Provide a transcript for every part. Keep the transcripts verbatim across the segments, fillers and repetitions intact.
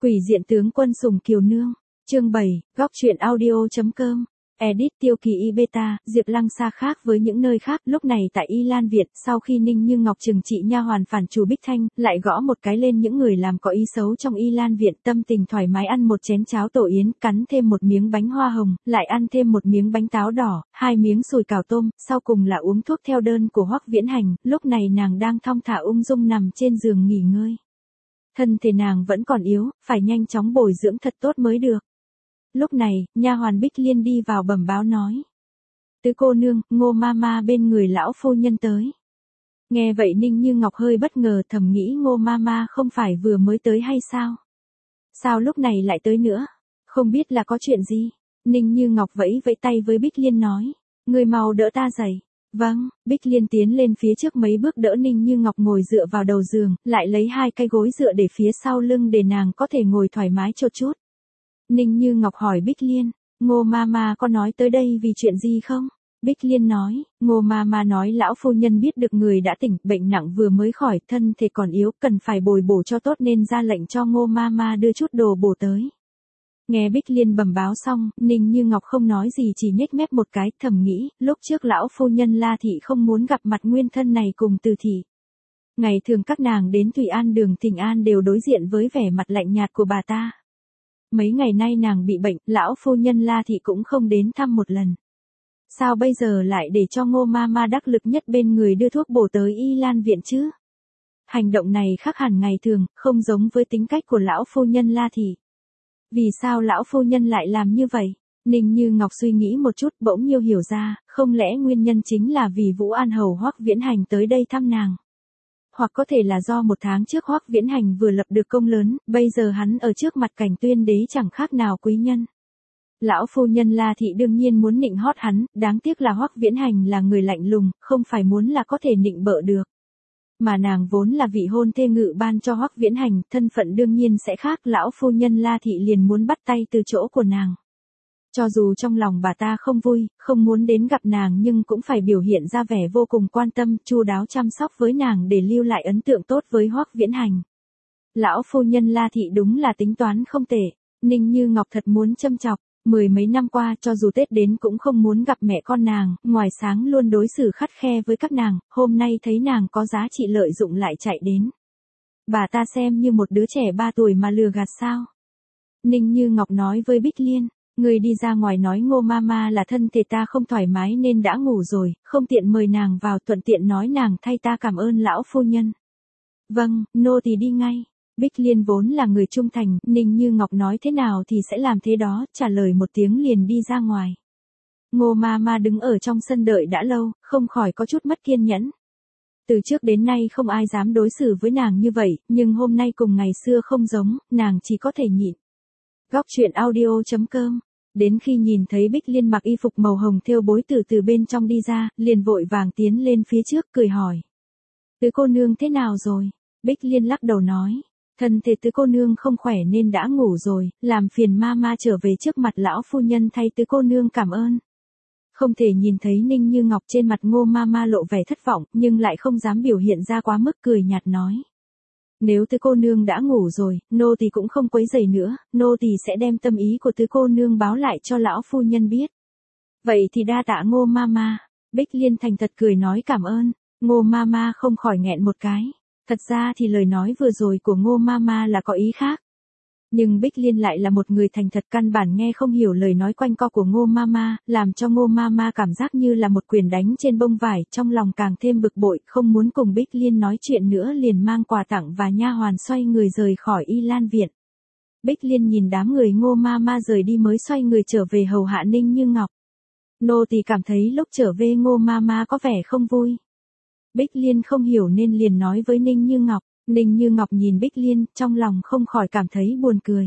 Quỷ diện tướng quân sủng kiều nương. Chương bảy, góc truyện audio.com. Edit Tiêu Kỳ Y Beta, Diệp Lăng xa khác với những nơi khác, lúc này tại Y Lan Viện, sau khi Ninh Như Ngọc trừng trị nha hoàn phản chủ Bích Thanh, lại gõ một cái lên những người làm có ý xấu trong Y Lan Viện, tâm tình thoải mái ăn một chén cháo tổ yến, cắn thêm một miếng bánh hoa hồng, lại ăn thêm một miếng bánh táo đỏ, hai miếng sùi cảo tôm, sau cùng là uống thuốc theo đơn của Hoắc Viễn Hành, lúc này nàng đang thong thả ung dung nằm trên giường nghỉ ngơi. Thân thể nàng vẫn còn yếu, phải nhanh chóng bồi dưỡng thật tốt mới được. Lúc này, nha hoàn Bích Liên đi vào bẩm báo nói: "Tứ cô nương, Ngô ma ma bên người lão phu nhân tới." Nghe vậy Ninh Như Ngọc hơi bất ngờ, thầm nghĩ Ngô ma ma không phải vừa mới tới hay sao? Sao lúc này lại tới nữa? Không biết là có chuyện gì? Ninh Như Ngọc vẫy vẫy tay với Bích Liên nói: "Người mau đỡ ta dậy." Vâng, Bích Liên tiến lên phía trước mấy bước đỡ Ninh Như Ngọc ngồi dựa vào đầu giường, lại lấy hai cái gối dựa để phía sau lưng để nàng có thể ngồi thoải mái một chút. Ninh Như Ngọc hỏi Bích Liên: "Ngô ma ma có nói tới đây vì chuyện gì không?" Bích Liên nói: "Ngô ma ma nói lão phu nhân biết được người đã tỉnh, bệnh nặng vừa mới khỏi, thân thể còn yếu, cần phải bồi bổ cho tốt nên ra lệnh cho Ngô ma ma đưa chút đồ bổ tới." Nghe Bích Liên bẩm báo xong, Ninh Như Ngọc không nói gì, chỉ nhếch mép một cái, thầm nghĩ, lúc trước lão phu nhân La thị không muốn gặp mặt nguyên thân này cùng Từ thị. Ngày thường các nàng đến Thủy An đường Thịnh An đều đối diện với vẻ mặt lạnh nhạt của bà ta. Mấy ngày nay nàng bị bệnh, lão phu nhân La thị cũng không đến thăm một lần. Sao bây giờ lại để cho Ngô ma ma đắc lực nhất bên người đưa thuốc bổ tới Y Lan Viện chứ? Hành động này khác hẳn ngày thường, không giống với tính cách của lão phu nhân La thị. Vì sao lão phu nhân lại làm như vậy? Ninh Như Ngọc suy nghĩ một chút, bỗng nhiêu hiểu ra, không lẽ nguyên nhân chính là vì Vũ An hầu Hoắc Viễn Hành tới đây thăm nàng? Hoặc có thể là do một tháng trước Hoắc Viễn Hành vừa lập được công lớn, bây giờ hắn ở trước mặt Cảnh Tuyên đế chẳng khác nào quý nhân. Lão phu nhân La thị đương nhiên muốn nịnh hót hắn, đáng tiếc là Hoắc Viễn Hành là người lạnh lùng, không phải muốn là có thể nịnh bợ được. Mà nàng vốn là vị hôn thê ngự ban cho Hoắc Viễn Hành, thân phận đương nhiên sẽ khác, lão phu nhân La thị liền muốn bắt tay từ chỗ của nàng. Cho dù trong lòng bà ta không vui, không muốn đến gặp nàng nhưng cũng phải biểu hiện ra vẻ vô cùng quan tâm, chu đáo chăm sóc với nàng để lưu lại ấn tượng tốt với Hoắc Viễn Hành. Lão phu nhân La thị đúng là tính toán không tệ, Ninh Như Ngọc thật muốn châm chọc. Mười mấy năm qua cho dù Tết đến cũng không muốn gặp mẹ con nàng, ngoài sáng luôn đối xử khắt khe với các nàng, hôm nay thấy nàng có giá trị lợi dụng lại chạy đến. Bà ta xem như một đứa trẻ ba tuổi mà lừa gạt sao? Ninh Như Ngọc nói với Bích Liên: "Người đi ra ngoài nói Ngô ma ma là thân thể ta không thoải mái nên đã ngủ rồi, không tiện mời nàng vào, thuận tiện nói nàng thay ta cảm ơn lão phu nhân." "Vâng, nô tỳ đi ngay." Bích Liên vốn là người trung thành, Ninh Như Ngọc nói thế nào thì sẽ làm thế đó, trả lời một tiếng liền đi ra ngoài. Ngô ma ma đứng ở trong sân đợi đã lâu, không khỏi có chút mất kiên nhẫn. Từ trước đến nay không ai dám đối xử với nàng như vậy, nhưng hôm nay cùng ngày xưa không giống, nàng chỉ có thể nhịn. Góc truyện audio.com. Đến khi nhìn thấy Bích Liên mặc y phục màu hồng thêu bối từ từ bên trong đi ra, liền vội vàng tiến lên phía trước cười hỏi: "Tứ cô nương thế nào rồi?" Bích Liên lắc đầu nói: "Thân thể tứ cô nương không khỏe nên đã ngủ rồi, làm phiền ma ma trở về trước mặt lão phu nhân thay tứ cô nương cảm ơn." Không thể nhìn thấy Ninh Như Ngọc, trên mặt Ngô ma ma lộ vẻ thất vọng, nhưng lại không dám biểu hiện ra quá mức, cười nhạt nói: "Nếu tứ cô nương đã ngủ rồi, nô tỳ cũng không quấy rầy nữa, nô tỳ sẽ đem tâm ý của tứ cô nương báo lại cho lão phu nhân biết." "Vậy thì đa tạ Ngô ma ma." Bích Liên thành thật cười nói cảm ơn. Ngô ma ma không khỏi nghẹn một cái. Thật ra thì lời nói vừa rồi của Ngô ma ma là có ý khác. Nhưng Bích Liên lại là một người thành thật, căn bản nghe không hiểu lời nói quanh co của Ngô ma ma, làm cho Ngô ma ma cảm giác như là một quyền đánh trên bông vải, trong lòng càng thêm bực bội, không muốn cùng Bích Liên nói chuyện nữa, liền mang quà tặng và nha hoàn xoay người rời khỏi Y Lan Viện. Bích Liên nhìn đám người Ngô ma ma rời đi mới xoay người trở về hầu hạ Ninh Như Ngọc. Nô tỳ cảm thấy lúc trở về Ngô ma ma có vẻ không vui. Bích Liên không hiểu nên liền nói với Ninh Như Ngọc. Ninh Như Ngọc nhìn Bích Liên, trong lòng không khỏi cảm thấy buồn cười.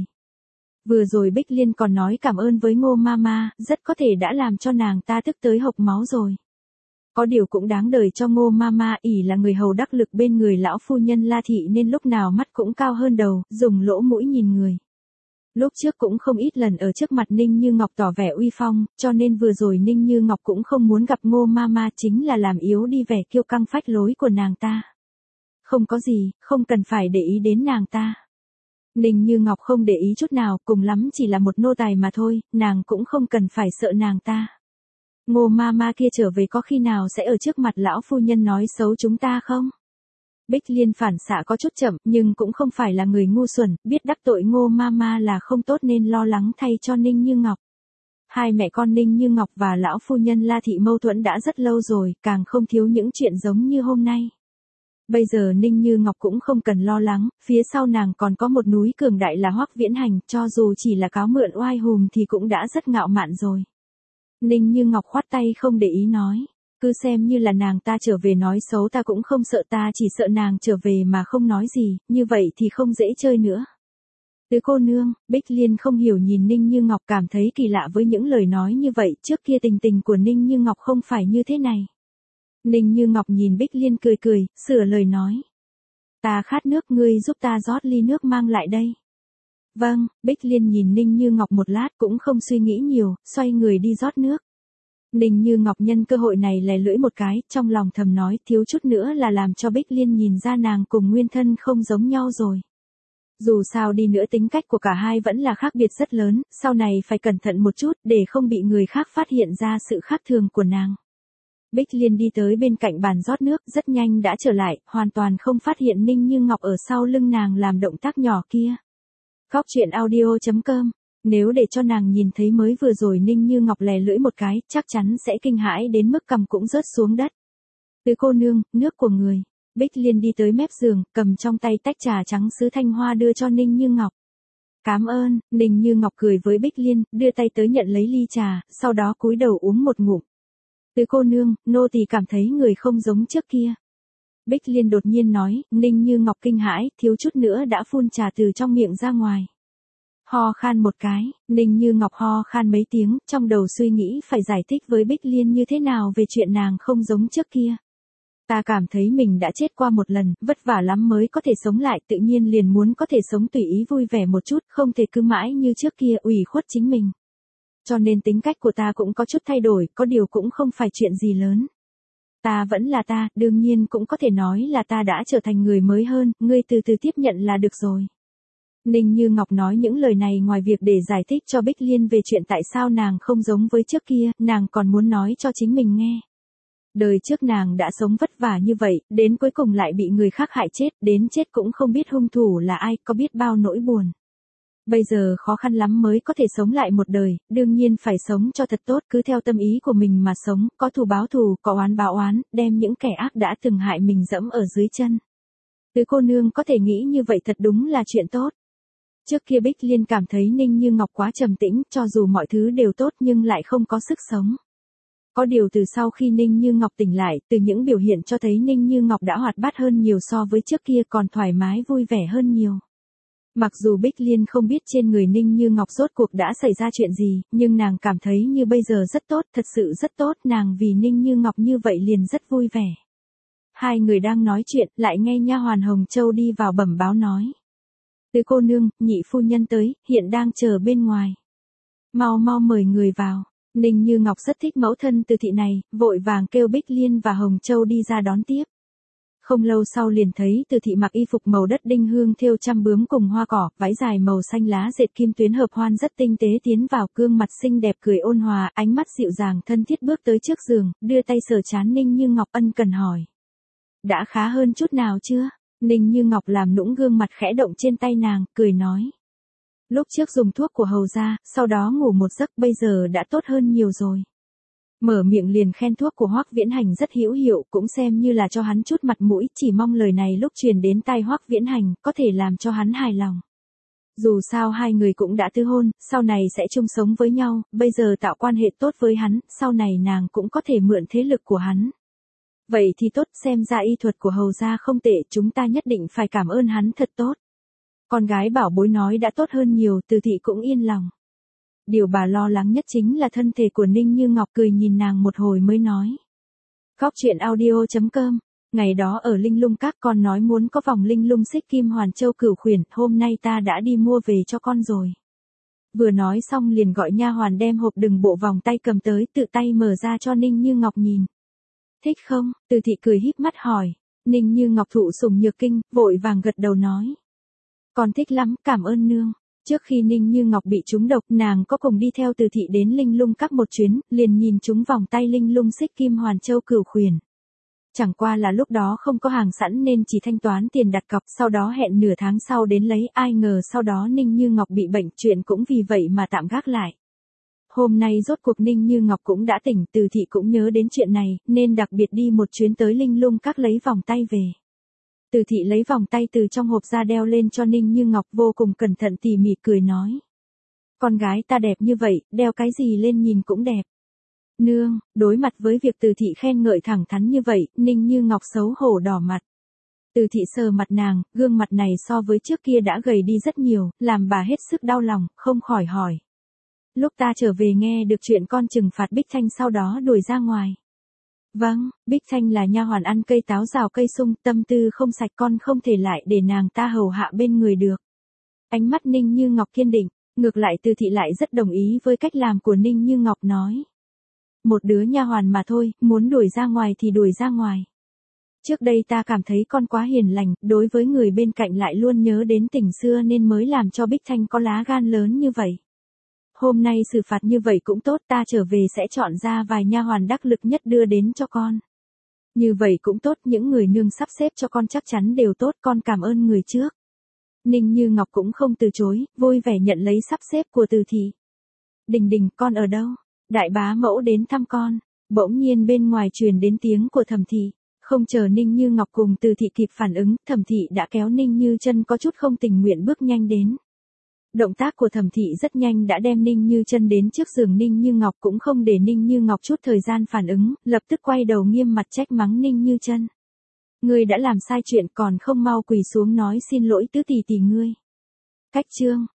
Vừa rồi Bích Liên còn nói cảm ơn với Ngô ma ma, rất có thể đã làm cho nàng ta tức tới hộc máu rồi. Có điều cũng đáng đời cho Ngô ma ma, ỷ là người hầu đắc lực bên người lão phu nhân La thị nên lúc nào mắt cũng cao hơn đầu, dùng lỗ mũi nhìn người. Lúc trước cũng không ít lần ở trước mặt Ninh Như Ngọc tỏ vẻ uy phong, cho nên vừa rồi Ninh Như Ngọc cũng không muốn gặp Ngô ma ma, chính là làm yếu đi vẻ kiêu căng phách lối của nàng ta. Không có gì, không cần phải để ý đến nàng ta. Ninh Như Ngọc không để ý chút nào, cùng lắm chỉ là một nô tài mà thôi, nàng cũng không cần phải sợ nàng ta. Ngô ma ma kia trở về có khi nào sẽ ở trước mặt lão phu nhân nói xấu chúng ta không? Bích Liên phản xạ có chút chậm, nhưng cũng không phải là người ngu xuẩn, biết đắc tội Ngô ma ma là không tốt nên lo lắng thay cho Ninh Như Ngọc. Hai mẹ con Ninh Như Ngọc và lão phu nhân La Thị mâu thuẫn đã rất lâu rồi, càng không thiếu những chuyện giống như hôm nay. Bây giờ Ninh Như Ngọc cũng không cần lo lắng, phía sau nàng còn có một núi cường đại là Hoắc Viễn Hành, cho dù chỉ là cáo mượn oai hùm thì cũng đã rất ngạo mạn rồi. Ninh Như Ngọc khoát tay không để ý nói, cứ xem như là nàng ta trở về nói xấu ta cũng không sợ, ta chỉ sợ nàng trở về mà không nói gì, như vậy thì không dễ chơi nữa. Tứ cô nương, Bích Liên không hiểu nhìn Ninh Như Ngọc, cảm thấy kỳ lạ với những lời nói như vậy, trước kia tình tình của Ninh Như Ngọc không phải như thế này. Ninh Như Ngọc nhìn Bích Liên cười cười, sửa lời nói. Ta khát nước, ngươi giúp ta rót ly nước mang lại đây. Vâng, Bích Liên nhìn Ninh Như Ngọc một lát cũng không suy nghĩ nhiều, xoay người đi rót nước. Ninh Như Ngọc nhân cơ hội này lè lưỡi một cái, trong lòng thầm nói thiếu chút nữa là làm cho Bích Liên nhìn ra nàng cùng Nguyên Thân không giống nhau rồi. Dù sao đi nữa tính cách của cả hai vẫn là khác biệt rất lớn, sau này phải cẩn thận một chút để không bị người khác phát hiện ra sự khác thường của nàng. Bích Liên đi tới bên cạnh bàn rót nước, rất nhanh đã trở lại, hoàn toàn không phát hiện Ninh Như Ngọc ở sau lưng nàng làm động tác nhỏ kia. Góc truyện audio chấm com, nếu để cho nàng nhìn thấy mới vừa rồi Ninh Như Ngọc lè lưỡi một cái, chắc chắn sẽ kinh hãi đến mức cằm cũng rớt xuống đất. Tứ cô nương, nước của người. Bích Liên đi tới mép giường, cầm trong tay tách trà trắng sứ thanh hoa đưa cho Ninh Như Ngọc. Cảm ơn, Ninh Như Ngọc cười với Bích Liên, đưa tay tới nhận lấy ly trà, sau đó cúi đầu uống một ngụm. Tứ cô nương, nô tỳ cảm thấy người không giống trước kia. Bích Liên đột nhiên nói, Ninh Như Ngọc kinh hãi, thiếu chút nữa đã phun trà từ trong miệng ra ngoài. Ho khan một cái, Ninh Như Ngọc ho khan mấy tiếng, trong đầu suy nghĩ phải giải thích với Bích Liên như thế nào về chuyện nàng không giống trước kia. Ta cảm thấy mình đã chết qua một lần, vất vả lắm mới có thể sống lại, tự nhiên liền muốn có thể sống tùy ý vui vẻ một chút, không thể cứ mãi như trước kia ủy khuất chính mình. Cho nên tính cách của ta cũng có chút thay đổi, có điều cũng không phải chuyện gì lớn. Ta vẫn là ta, đương nhiên cũng có thể nói là ta đã trở thành người mới hơn, ngươi từ từ tiếp nhận là được rồi. Ninh Như Ngọc nói những lời này ngoài việc để giải thích cho Bích Liên về chuyện tại sao nàng không giống với trước kia, nàng còn muốn nói cho chính mình nghe. Đời trước nàng đã sống vất vả như vậy, đến cuối cùng lại bị người khác hại chết, đến chết cũng không biết hung thủ là ai, có biết bao nỗi buồn. Bây giờ khó khăn lắm mới có thể sống lại một đời, đương nhiên phải sống cho thật tốt, cứ theo tâm ý của mình mà sống, có thù báo thù, có oán báo oán, đem những kẻ ác đã từng hại mình dẫm ở dưới chân. Tứ cô nương có thể nghĩ như vậy thật đúng là chuyện tốt. Trước kia Bích Liên cảm thấy Ninh Như Ngọc quá trầm tĩnh, cho dù mọi thứ đều tốt nhưng lại không có sức sống. Có điều từ sau khi Ninh Như Ngọc tỉnh lại, từ những biểu hiện cho thấy Ninh Như Ngọc đã hoạt bát hơn nhiều so với trước kia, còn thoải mái vui vẻ hơn nhiều. Mặc dù Bích Liên không biết trên người Ninh Như Ngọc rốt cuộc đã xảy ra chuyện gì, nhưng nàng cảm thấy như bây giờ rất tốt, thật sự rất tốt, nàng vì Ninh Như Ngọc như vậy liền rất vui vẻ. Hai người đang nói chuyện, lại nghe nha hoàn Hồng Châu đi vào bẩm báo nói. Tứ cô nương, nhị phu nhân tới, hiện đang chờ bên ngoài. Mau mau mời người vào. Ninh Như Ngọc rất thích mẫu thân Từ thị này, vội vàng kêu Bích Liên và Hồng Châu đi ra đón tiếp. Không lâu sau liền thấy Từ thị mặc y phục màu đất đinh hương thêu trăm bướm cùng hoa cỏ, váy dài màu xanh lá dệt kim tuyến hợp hoan rất tinh tế tiến vào, gương mặt xinh đẹp cười ôn hòa, ánh mắt dịu dàng thân thiết bước tới trước giường, đưa tay sờ trán Ninh Như Ngọc ân cần hỏi. Đã khá hơn chút nào chưa? Ninh Như Ngọc làm nũng gương mặt khẽ động trên tay nàng, cười nói. Lúc trước dùng thuốc của hầu gia, sau đó ngủ một giấc, bây giờ đã tốt hơn nhiều rồi. Mở miệng liền khen thuốc của Hoắc Viễn Hành rất hữu hiệu, cũng xem như là cho hắn chút mặt mũi, chỉ mong lời này lúc truyền đến tai Hoắc Viễn Hành, có thể làm cho hắn hài lòng. Dù sao hai người cũng đã tứ hôn, sau này sẽ chung sống với nhau, bây giờ tạo quan hệ tốt với hắn, sau này nàng cũng có thể mượn thế lực của hắn. Vậy thì tốt, xem ra y thuật của hầu gia không tệ, chúng ta nhất định phải cảm ơn hắn thật tốt. Con gái bảo bối nói đã tốt hơn nhiều, Từ thị cũng yên lòng. Điều bà lo lắng nhất chính là thân thể của Ninh Như Ngọc, cười nhìn nàng một hồi mới nói. Góc truyện audio chấm com, ngày đó ở Linh Lung các con nói muốn có vòng Linh Lung xích kim hoàn châu cửu khuyển, hôm nay ta đã đi mua về cho con rồi. Vừa nói xong liền gọi nha hoàn đem hộp đựng bộ vòng tay cầm tới, tự tay mở ra cho Ninh Như Ngọc nhìn. Thích không? Từ thị cười híp mắt hỏi. Ninh Như Ngọc thụ sủng nhược kinh, vội vàng gật đầu nói. Con thích lắm, cảm ơn nương. Trước khi Ninh Như Ngọc bị trúng độc, nàng có cùng đi theo Từ thị đến Linh Lung Các một chuyến, liền nhìn chúng vòng tay Linh Lung xích kim hoàn châu cửu khuyển. Chẳng qua là lúc đó không có hàng sẵn nên chỉ thanh toán tiền đặt cọc, sau đó hẹn nửa tháng sau đến lấy, ai ngờ sau đó Ninh Như Ngọc bị bệnh, chuyện cũng vì vậy mà tạm gác lại. Hôm nay rốt cuộc Ninh Như Ngọc cũng đã tỉnh, Từ thị cũng nhớ đến chuyện này, nên đặc biệt đi một chuyến tới Linh Lung Các lấy vòng tay về. Từ thị lấy vòng tay từ trong hộp ra đeo lên cho Ninh Như Ngọc, vô cùng cẩn thận tỉ mỉ cười nói. Con gái ta đẹp như vậy, đeo cái gì lên nhìn cũng đẹp. Nương, đối mặt với việc Từ thị khen ngợi thẳng thắn như vậy, Ninh Như Ngọc xấu hổ đỏ mặt. Từ thị sờ mặt nàng, gương mặt này so với trước kia đã gầy đi rất nhiều, làm bà hết sức đau lòng, không khỏi hỏi. Lúc ta trở về nghe được chuyện con trừng phạt Bích Thanh sau đó đuổi ra ngoài. Vâng, Bích Thanh là nha hoàn ăn cây táo rào cây sung, tâm tư không sạch, con không thể lại để nàng ta hầu hạ bên người được. Ánh mắt Ninh Như Ngọc kiên định, ngược lại Từ thị lại rất đồng ý với cách làm của Ninh Như Ngọc, nói. Một đứa nha hoàn mà thôi, muốn đuổi ra ngoài thì đuổi ra ngoài. Trước đây ta cảm thấy con quá hiền lành, đối với người bên cạnh lại luôn nhớ đến tình xưa nên mới làm cho Bích Thanh có lá gan lớn như vậy. Hôm nay xử phạt như vậy cũng tốt, ta trở về sẽ chọn ra vài nha hoàn đắc lực nhất đưa đến cho con. Như vậy cũng tốt, những người nương sắp xếp cho con chắc chắn đều tốt, con cảm ơn người trước. Ninh Như Ngọc cũng không từ chối, vui vẻ nhận lấy sắp xếp của Từ thị. Đình Đình, con ở đâu? Đại bá mẫu đến thăm con. Bỗng nhiên bên ngoài truyền đến tiếng của Thẩm thị. Không chờ Ninh Như Ngọc cùng Từ thị kịp phản ứng, Thẩm thị đã kéo Ninh Như Chân có chút không tình nguyện bước nhanh đến. Động tác của Thẩm thị rất nhanh đã đem Ninh Như Chân đến trước giường Ninh Như Ngọc, cũng không để Ninh Như Ngọc chút thời gian phản ứng, lập tức quay đầu nghiêm mặt trách mắng Ninh Như Chân. Ngươi đã làm sai chuyện còn không mau quỳ xuống nói xin lỗi tứ tỷ tỷ ngươi. Cách chương